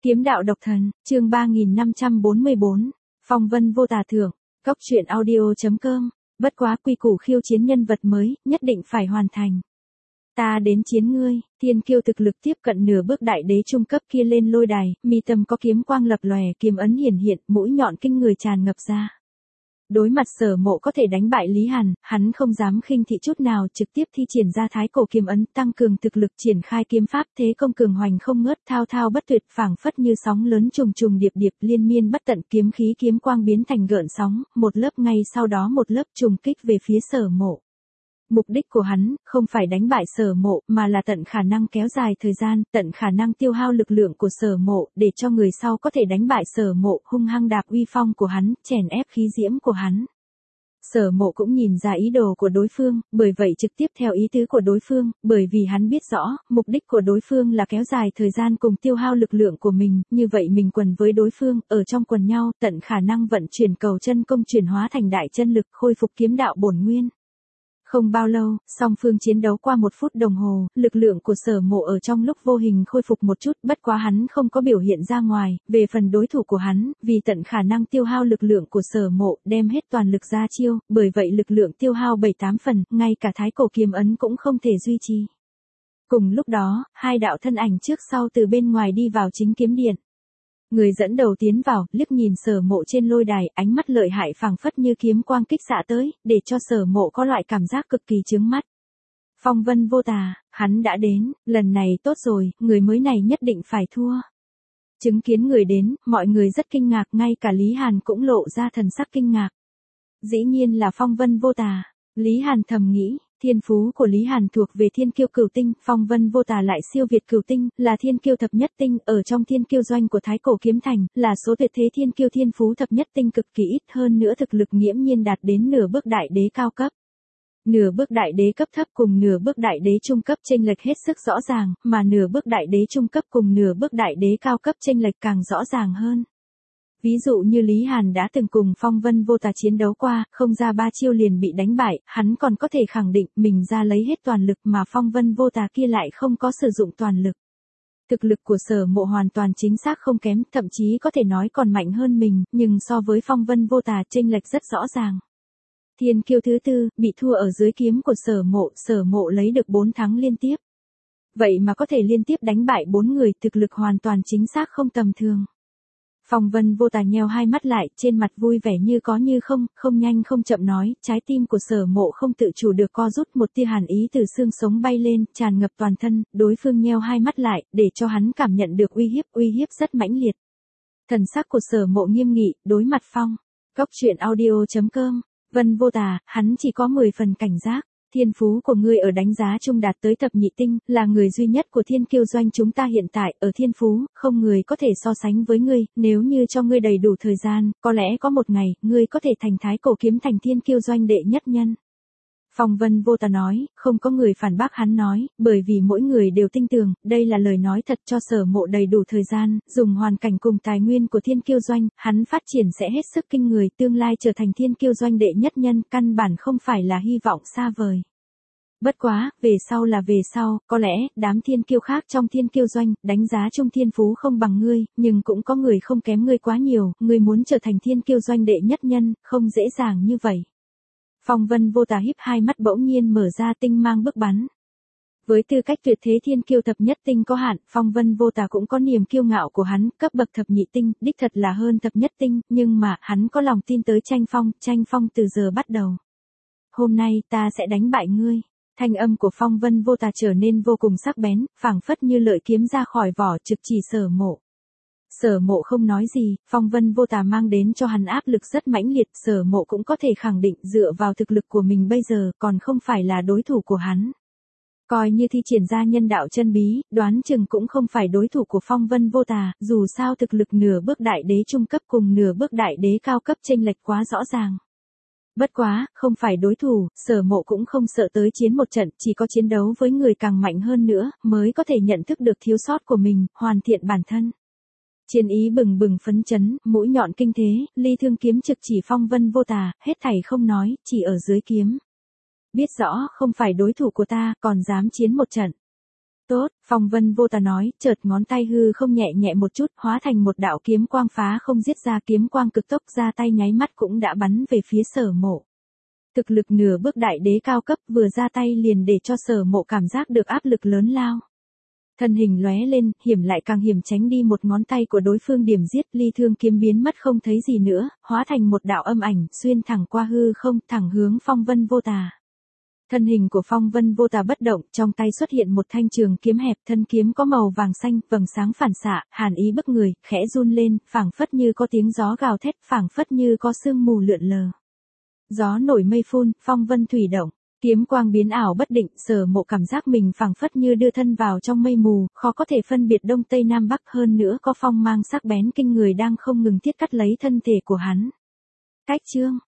Kiếm đạo độc thần, chương 3544, phong vân vô tà thưởng, cốc truyện audio.com, bất quá quy củ khiêu chiến nhân vật mới, nhất định phải hoàn thành. Ta đến chiến ngươi, thiên kiêu thực lực tiếp cận nửa bước đại đế trung cấp kia lên lôi đài, mi tâm có kiếm quang lập lòe, kiếm ấn hiển hiện, mũi nhọn kinh người tràn ngập ra. Đối mặt Sở Mộ có thể đánh bại Lý Hàn, hắn không dám khinh thị chút nào, trực tiếp thi triển ra thái cổ kiếm ấn, tăng cường thực lực, triển khai kiếm pháp, thế công cường hoành không ngớt, thao thao bất tuyệt, phảng phất như sóng lớn trùng trùng điệp điệp, liên miên bất tận, kiếm khí kiếm quang biến thành gợn sóng, một lớp ngay sau đó một lớp trùng kích về phía Sở Mộ. Mục đích của hắn, không phải đánh bại Sở Mộ, mà là tận khả năng kéo dài thời gian, tận khả năng tiêu hao lực lượng của Sở Mộ, để cho người sau có thể đánh bại Sở Mộ, hung hăng đạp uy phong của hắn, chèn ép khí diễm của hắn. Sở Mộ cũng nhìn ra ý đồ của đối phương, bởi vậy trực tiếp theo ý tứ của đối phương, bởi vì hắn biết rõ, mục đích của đối phương là kéo dài thời gian cùng tiêu hao lực lượng của mình, như vậy mình quần với đối phương, ở trong quần nhau, tận khả năng vận chuyển cầu chân công chuyển hóa thành đại chân lực, khôi phục kiếm đạo bổn nguyên. Không bao lâu, song phương chiến đấu qua 1 phút đồng hồ, lực lượng của Sở Mộ ở trong lúc vô hình khôi phục một chút, bất quá hắn không có biểu hiện ra ngoài, về phần đối thủ của hắn, vì tận khả năng tiêu hao lực lượng của Sở Mộ, đem hết toàn lực ra chiêu, bởi vậy lực lượng tiêu hao 7-8 phần, ngay cả thái cổ kiếm ấn cũng không thể duy trì. Cùng lúc đó, hai đạo thân ảnh trước sau từ bên ngoài đi vào chính kiếm điện. Người dẫn đầu tiến vào, liếc nhìn Sở Mộ trên lôi đài, ánh mắt lợi hại phảng phất như kiếm quang kích xạ tới, để cho Sở Mộ có loại cảm giác cực kỳ chướng mắt. Phong vân vô tà, hắn đã đến, lần này tốt rồi, người mới này nhất định phải thua. Chứng kiến người đến, mọi người rất kinh ngạc, ngay cả Lý Hàn cũng lộ ra thần sắc kinh ngạc. Dĩ nhiên là phong vân vô tà, Lý Hàn thầm nghĩ. Thiên phú của Lý Hàn thuộc về thiên kiêu cửu tinh, phong vân vô tà lại siêu việt cửu tinh, là thiên kiêu thập nhất tinh, ở trong thiên kiêu doanh của Thái Cổ Kiếm Thành, là số tuyệt thế thiên kiêu thiên phú thập nhất tinh cực kỳ ít, hơn nữa thực lực nghiễm nhiên đạt đến nửa bước đại đế cao cấp. Nửa bước đại đế cấp thấp cùng nửa bước đại đế trung cấp chênh lệch hết sức rõ ràng, mà nửa bước đại đế trung cấp cùng nửa bước đại đế cao cấp chênh lệch càng rõ ràng hơn. Ví dụ như Lý Hàn đã từng cùng phong vân vô tà chiến đấu qua, không ra 3 chiêu liền bị đánh bại, hắn còn có thể khẳng định mình ra lấy hết toàn lực mà phong vân vô tà kia lại không có sử dụng toàn lực. Thực lực của Sở Mộ hoàn toàn chính xác không kém, thậm chí có thể nói còn mạnh hơn mình, nhưng so với phong vân vô tà chênh lệch rất rõ ràng. Thiên kiêu thứ tư, bị thua ở dưới kiếm của Sở Mộ lấy được 4 thắng liên tiếp. Vậy mà có thể liên tiếp đánh bại 4 người, thực lực hoàn toàn chính xác không tầm thường. Phong vân vô tà nheo hai mắt lại, trên mặt vui vẻ như có như không, không nhanh không chậm nói, trái tim của Sở Mộ không tự chủ được co rút, một tia hàn ý từ xương sống bay lên, tràn ngập toàn thân, đối phương nheo hai mắt lại, để cho hắn cảm nhận được uy hiếp rất mãnh liệt. Thần sắc của Sở Mộ nghiêm nghị, đối mặt phong, cốc truyện audio.com, vân vô tà, hắn chỉ có 10 phần cảnh giác. Thiên phú của ngươi ở đánh giá chung đạt tới thập nhị tinh, là người duy nhất của thiên kiêu doanh chúng ta hiện tại, ở thiên phú, không người có thể so sánh với ngươi, nếu như cho ngươi đầy đủ thời gian, có lẽ có một ngày, ngươi có thể thành Thái Cổ Kiếm Thành thiên kiêu doanh đệ nhất nhân. Phong vân vô tà nói, không có người phản bác hắn nói, bởi vì mỗi người đều tin tưởng, đây là lời nói thật cho Sở Mộ đầy đủ thời gian, dùng hoàn cảnh cùng tài nguyên của thiên kiêu doanh, hắn phát triển sẽ hết sức kinh người, tương lai trở thành thiên kiêu doanh đệ nhất nhân, căn bản không phải là hy vọng xa vời. Bất quá, về sau, có lẽ, đám thiên kiêu khác trong thiên kiêu doanh, đánh giá chung thiên phú không bằng ngươi, nhưng cũng có người không kém ngươi quá nhiều, ngươi muốn trở thành thiên kiêu doanh đệ nhất nhân, không dễ dàng như vậy. Phong vân vô tà híp hai mắt bỗng nhiên mở ra tinh mang bức bắn. Với tư cách tuyệt thế thiên kiêu thập nhất tinh có hạn, phong vân vô tà cũng có niềm kiêu ngạo của hắn, cấp bậc thập nhị tinh, đích thật là hơn thập nhất tinh, nhưng mà, hắn có lòng tin tới tranh phong từ giờ bắt đầu. Hôm nay, ta sẽ đánh bại ngươi. Thanh âm của phong vân vô tà trở nên vô cùng sắc bén, phảng phất như lợi kiếm ra khỏi vỏ trực chỉ Sở Mộ. Sở Mộ không nói gì, phong vân vô tà mang đến cho hắn áp lực rất mãnh liệt, Sở Mộ cũng có thể khẳng định dựa vào thực lực của mình bây giờ còn không phải là đối thủ của hắn. Coi như thi triển ra nhân đạo chân bí, đoán chừng cũng không phải đối thủ của phong vân vô tà, dù sao thực lực nửa bước đại đế trung cấp cùng nửa bước đại đế cao cấp chênh lệch quá rõ ràng. Bất quá, không phải đối thủ, Sở Mộ cũng không sợ tới chiến một trận, chỉ có chiến đấu với người càng mạnh hơn nữa, mới có thể nhận thức được thiếu sót của mình, hoàn thiện bản thân. Chiến ý bừng bừng phấn chấn, mũi nhọn kinh thế, ly thương kiếm trực chỉ phong vân vô tà, hết thảy không nói, chỉ ở dưới kiếm. Biết rõ không phải đối thủ của ta, còn dám chiến một trận. Tốt, Phong Vân Vô Tà nói, chợt ngón tay hư không nhẹ nhẹ một chút, hóa thành một đạo kiếm quang phá không giết ra, kiếm quang cực tốc ra tay nháy mắt cũng đã bắn về phía Sở Mộ. Thực lực nửa bước đại đế cao cấp vừa ra tay liền để cho Sở Mộ cảm giác được áp lực lớn lao. Thân hình lóe lên, hiểm lại càng hiểm tránh đi một ngón tay của đối phương điểm giết, ly thương kiếm biến mất không thấy gì nữa, hóa thành một đạo âm ảnh, xuyên thẳng qua hư không, thẳng hướng Phong Vân Vô Tà. Thân hình của Phong Vân Vô Tà bất động, trong tay xuất hiện một thanh trường kiếm hẹp, thân kiếm có màu vàng xanh, vầng sáng phản xạ, hàn ý bức người, khẽ run lên, phảng phất như có tiếng gió gào thét, phảng phất như có sương mù lượn lờ. Gió nổi mây phun, phong vân thủy động, kiếm quang biến ảo bất định, Sở Mộ cảm giác mình phảng phất như đưa thân vào trong mây mù, khó có thể phân biệt đông tây nam bắc, hơn nữa có phong mang sắc bén kinh người đang không ngừng thiết cắt lấy thân thể của hắn. Cách chương